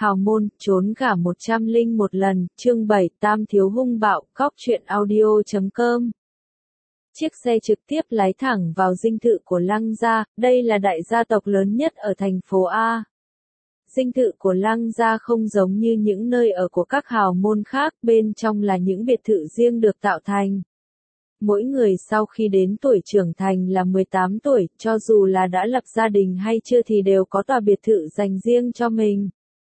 Hào môn, trốn cả 101 lần, chương 7, Tam thiếu hung bạo, cóc truyện audio.com. Chiếc xe trực tiếp lái thẳng vào dinh thự của Lăng gia, đây là đại gia tộc lớn nhất ở thành phố A. Dinh thự của Lăng gia không giống như những nơi ở của các hào môn khác, bên trong là những biệt thự riêng được tạo thành. Mỗi người sau khi đến tuổi trưởng thành là 18 tuổi, cho dù là đã lập gia đình hay chưa thì đều có tòa biệt thự dành riêng cho mình.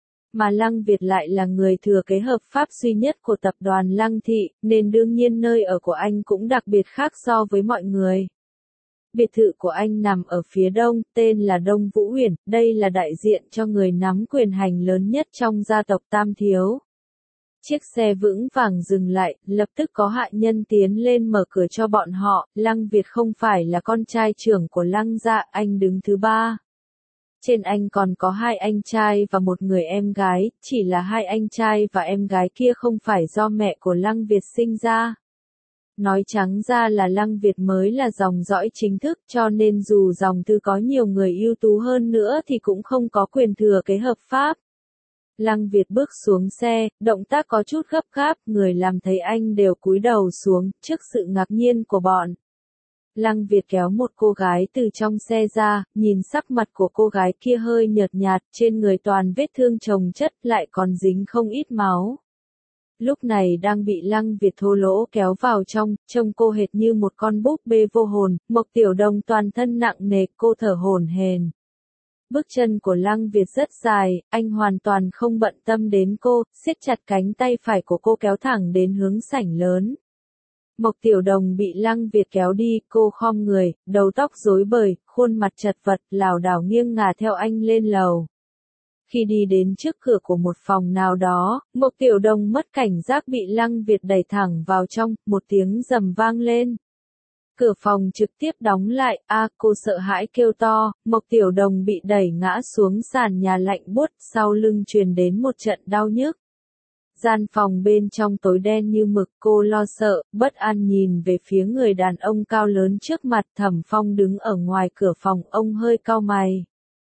Mà Lăng Việt lại là người thừa kế hợp pháp duy nhất của tập đoàn Lăng Thị, nên đương nhiên nơi ở của anh cũng đặc biệt khác so với mọi người. Biệt thự của anh nằm ở phía đông, tên là Đông Vũ Huyền, đây là đại diện cho người nắm quyền hành lớn nhất trong gia tộc Tam Thiếu. Chiếc xe vững vàng dừng lại, lập tức có hạ nhân tiến lên mở cửa cho bọn họ. Lăng Việt không phải là con trai trưởng của Lăng gia, anh đứng thứ ba. Trên anh còn có hai anh trai và một người em gái, chỉ là hai anh trai và em gái kia không phải do mẹ của Lăng Việt sinh ra. Nói trắng ra là Lăng Việt mới là dòng dõi chính thức, cho nên dù dòng tư có nhiều người ưu tú hơn nữa thì cũng không có quyền thừa kế hợp pháp. Lăng Việt bước xuống xe, động tác có chút gấp gáp, người làm thấy anh đều cúi đầu xuống, trước sự ngạc nhiên của bọn. Lăng Việt kéo một cô gái từ trong xe ra, nhìn sắc mặt của cô gái kia hơi nhợt nhạt, trên người toàn vết thương chồng chất, lại còn dính không ít máu. Lúc này đang bị Lăng Việt thô lỗ kéo vào trong, trông cô hệt như một con búp bê vô hồn. Mộc Tiểu Đồng toàn thân nặng nề, cô thở hổn hển. Bước chân của Lăng Việt rất dài, anh hoàn toàn không bận tâm đến cô, siết chặt cánh tay phải của cô kéo thẳng đến hướng sảnh lớn. Mộc Tiểu Đồng bị Lăng Việt kéo đi, cô khom người, đầu tóc rối bời, khuôn mặt chật vật, lảo đảo nghiêng ngả theo anh lên lầu. Khi đi đến trước cửa của một phòng nào đó, Mộc Tiểu Đồng mất cảnh giác bị Lăng Việt đẩy thẳng vào trong, một tiếng rầm vang lên. Cửa phòng trực tiếp đóng lại, cô sợ hãi kêu to, Mộc Tiểu Đồng bị đẩy ngã xuống sàn nhà lạnh buốt, sau lưng truyền đến một trận đau nhức. Gian phòng bên trong tối đen như mực, cô lo sợ, bất an nhìn về phía người đàn ông cao lớn trước mặt. Thẩm Phong đứng ở ngoài cửa phòng, ông hơi cau mày.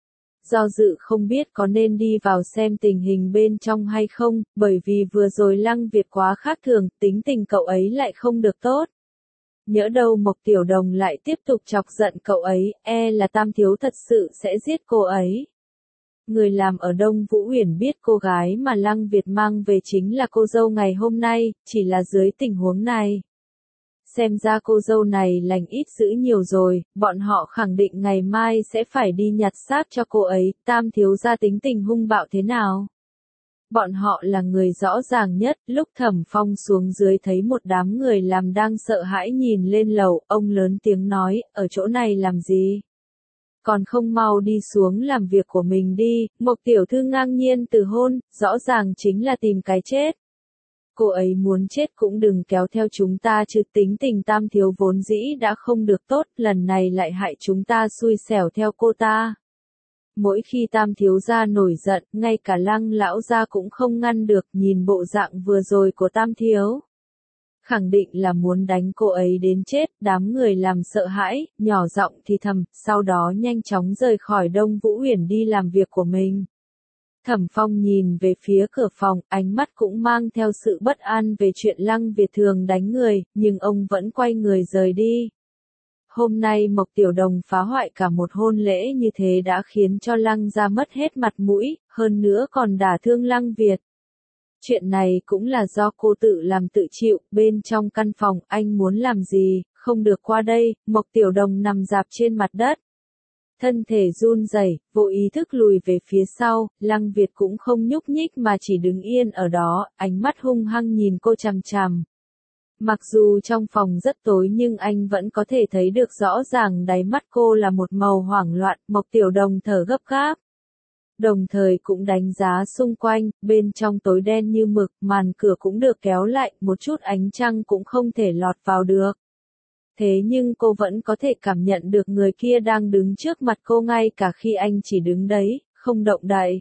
Do dự không biết có nên đi vào xem tình hình bên trong hay không, bởi vì vừa rồi Lăng Việt quá khác thường, tính tình cậu ấy lại không được tốt. Nhỡ đâu Mộc Tiểu Đồng lại tiếp tục chọc giận cậu ấy, là Tam Thiếu thật sự sẽ giết cô ấy. Người làm ở Đông Vũ Huyền biết cô gái mà Lăng Việt mang về chính là cô dâu ngày hôm nay, chỉ là dưới tình huống này. Xem ra cô dâu này lành ít dữ nhiều rồi, bọn họ khẳng định ngày mai sẽ phải đi nhặt xác cho cô ấy. Tam Thiếu gia tính tình hung bạo thế nào? Bọn họ là người rõ ràng nhất. Lúc Thẩm Phong xuống dưới thấy một đám người làm đang sợ hãi nhìn lên lầu, ông lớn tiếng nói, ở chỗ này làm gì? Còn không mau đi xuống làm việc của mình đi. Mộc tiểu thư ngang nhiên từ hôn, rõ ràng chính là tìm cái chết. Cô ấy muốn chết cũng đừng kéo theo chúng ta chứ, tính tình Tam Thiếu vốn dĩ đã không được tốt, lần này lại hại chúng ta xui xẻo theo cô ta. Mỗi khi Tam Thiếu gia nổi giận, ngay cả Lăng lão gia cũng không ngăn được, nhìn bộ dạng vừa rồi của Tam Thiếu. Khẳng định là muốn đánh cô ấy đến chết. Đám người làm sợ hãi, nhỏ giọng thì thầm, sau đó nhanh chóng rời khỏi Đông Vũ Huyền đi làm việc của mình. Thẩm Phong nhìn về phía cửa phòng, ánh mắt cũng mang theo sự bất an về chuyện Lăng Việt thường đánh người, nhưng ông vẫn quay người rời đi. Hôm nay Mộc Tiểu Đồng phá hoại cả một hôn lễ như thế đã khiến cho Lăng gia mất hết mặt mũi, hơn nữa còn đả thương Lăng Việt. Chuyện này cũng là do cô tự làm tự chịu. Bên trong căn phòng, anh muốn làm gì, không được qua đây. Mộc Tiểu Đồng nằm rạp trên mặt đất. Thân thể run rẩy, vô ý thức lùi về phía sau. Lăng Việt cũng không nhúc nhích mà chỉ đứng yên ở đó, ánh mắt hung hăng nhìn cô chằm chằm. Mặc dù trong phòng rất tối nhưng anh vẫn có thể thấy được rõ ràng đáy mắt cô là một màu hoảng loạn. Mộc Tiểu Đồng thở gấp gáp. Đồng thời cũng đánh giá xung quanh, bên trong tối đen như mực, màn cửa cũng được kéo lại, một chút ánh trăng cũng không thể lọt vào được. Thế nhưng cô vẫn có thể cảm nhận được người kia đang đứng trước mặt cô ngay cả khi anh chỉ đứng đấy, không động đậy.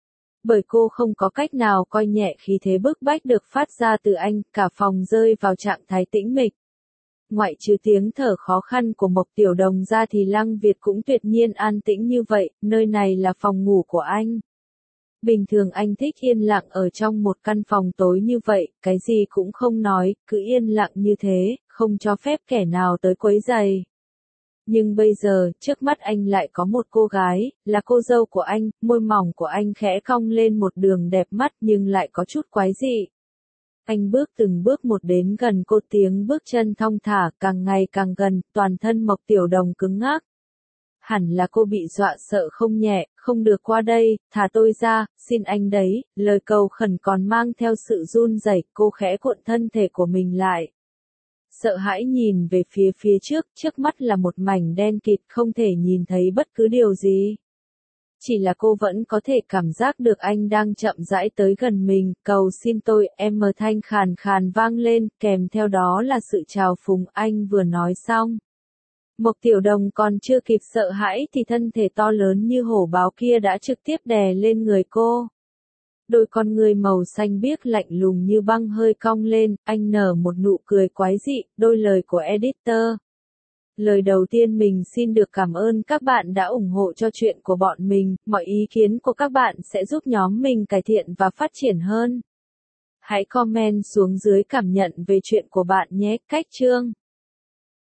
Bởi cô không có cách nào coi nhẹ khí thế bức bách được phát ra từ anh, cả phòng rơi vào trạng thái tĩnh mịch. Ngoại trừ tiếng thở khó khăn của Mộc Tiểu Đồng ra thì Lăng Việt cũng tuyệt nhiên an tĩnh như vậy, nơi này là phòng ngủ của anh. Bình thường anh thích yên lặng ở trong một căn phòng tối như vậy, cái gì cũng không nói, cứ yên lặng như thế, không cho phép kẻ nào tới quấy rầy. Nhưng bây giờ, trước mắt anh lại có một cô gái, là cô dâu của anh, môi mỏng của anh khẽ cong lên một đường đẹp mắt nhưng lại có chút quái dị. Anh bước từng bước một đến gần cô, tiếng bước chân thong thả, càng ngày càng gần, toàn thân Mộc Tiểu Đồng cứng ngắc. Hẳn là cô bị dọa sợ không nhẹ, không được qua đây, thả tôi ra, xin anh đấy, lời cầu khẩn còn mang theo sự run rẩy, cô khẽ cuộn thân thể của mình lại. Sợ hãi nhìn về phía trước, trước mắt là một mảnh đen kịt, không thể nhìn thấy bất cứ điều gì. Chỉ là cô vẫn có thể cảm giác được anh đang chậm rãi tới gần mình, cầu xin tôi, em mờ thanh khàn khàn vang lên, kèm theo đó là sự trào phúng. Anh vừa nói xong. Mộc Tiểu Đồng còn chưa kịp sợ hãi thì thân thể to lớn như hổ báo kia đã trực tiếp đè lên người cô. Đôi con người màu xanh biếc lạnh lùng như băng hơi cong lên, anh nở một nụ cười quái dị, đôi lời của editor. Lời đầu tiên mình xin được cảm ơn các bạn đã ủng hộ cho chuyện của bọn mình, mọi ý kiến của các bạn sẽ giúp nhóm mình cải thiện và phát triển hơn. Hãy comment xuống dưới cảm nhận về chuyện của bạn nhé. Cách chương